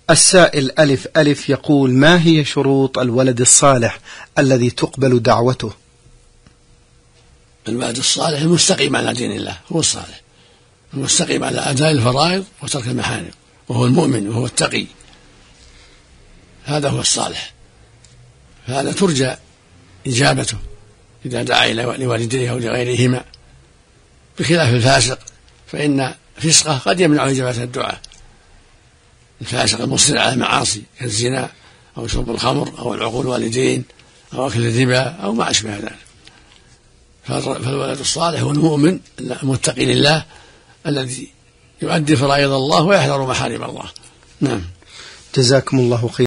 السائل ألف ألف يقول: ما هي شروط الولد الصالح الذي تقبل دعوته؟ الولد الصالح المستقيم على دين الله هو الصالح، المستقيم على أداء الفرائض وترك المحارم، وهو المؤمن وهو التقي، هذا هو الصالح، فهذا ترجى إجابته إذا دعا لوالديه أو لغيرهما، بخلاف الفاسق فإن فسقه قد يمنع إجابة الدعاء. الفاسق المصر على المعاصي كالزنا أو شرب الخمر أو العقول الوالدين أو أكل الربا أو ما أشبه ذلك. فالولد الصالح هو المؤمن المتقي لله الذي يؤدي فرائض الله ويحذر محارم الله. نعم. جزاكم الله خيرا.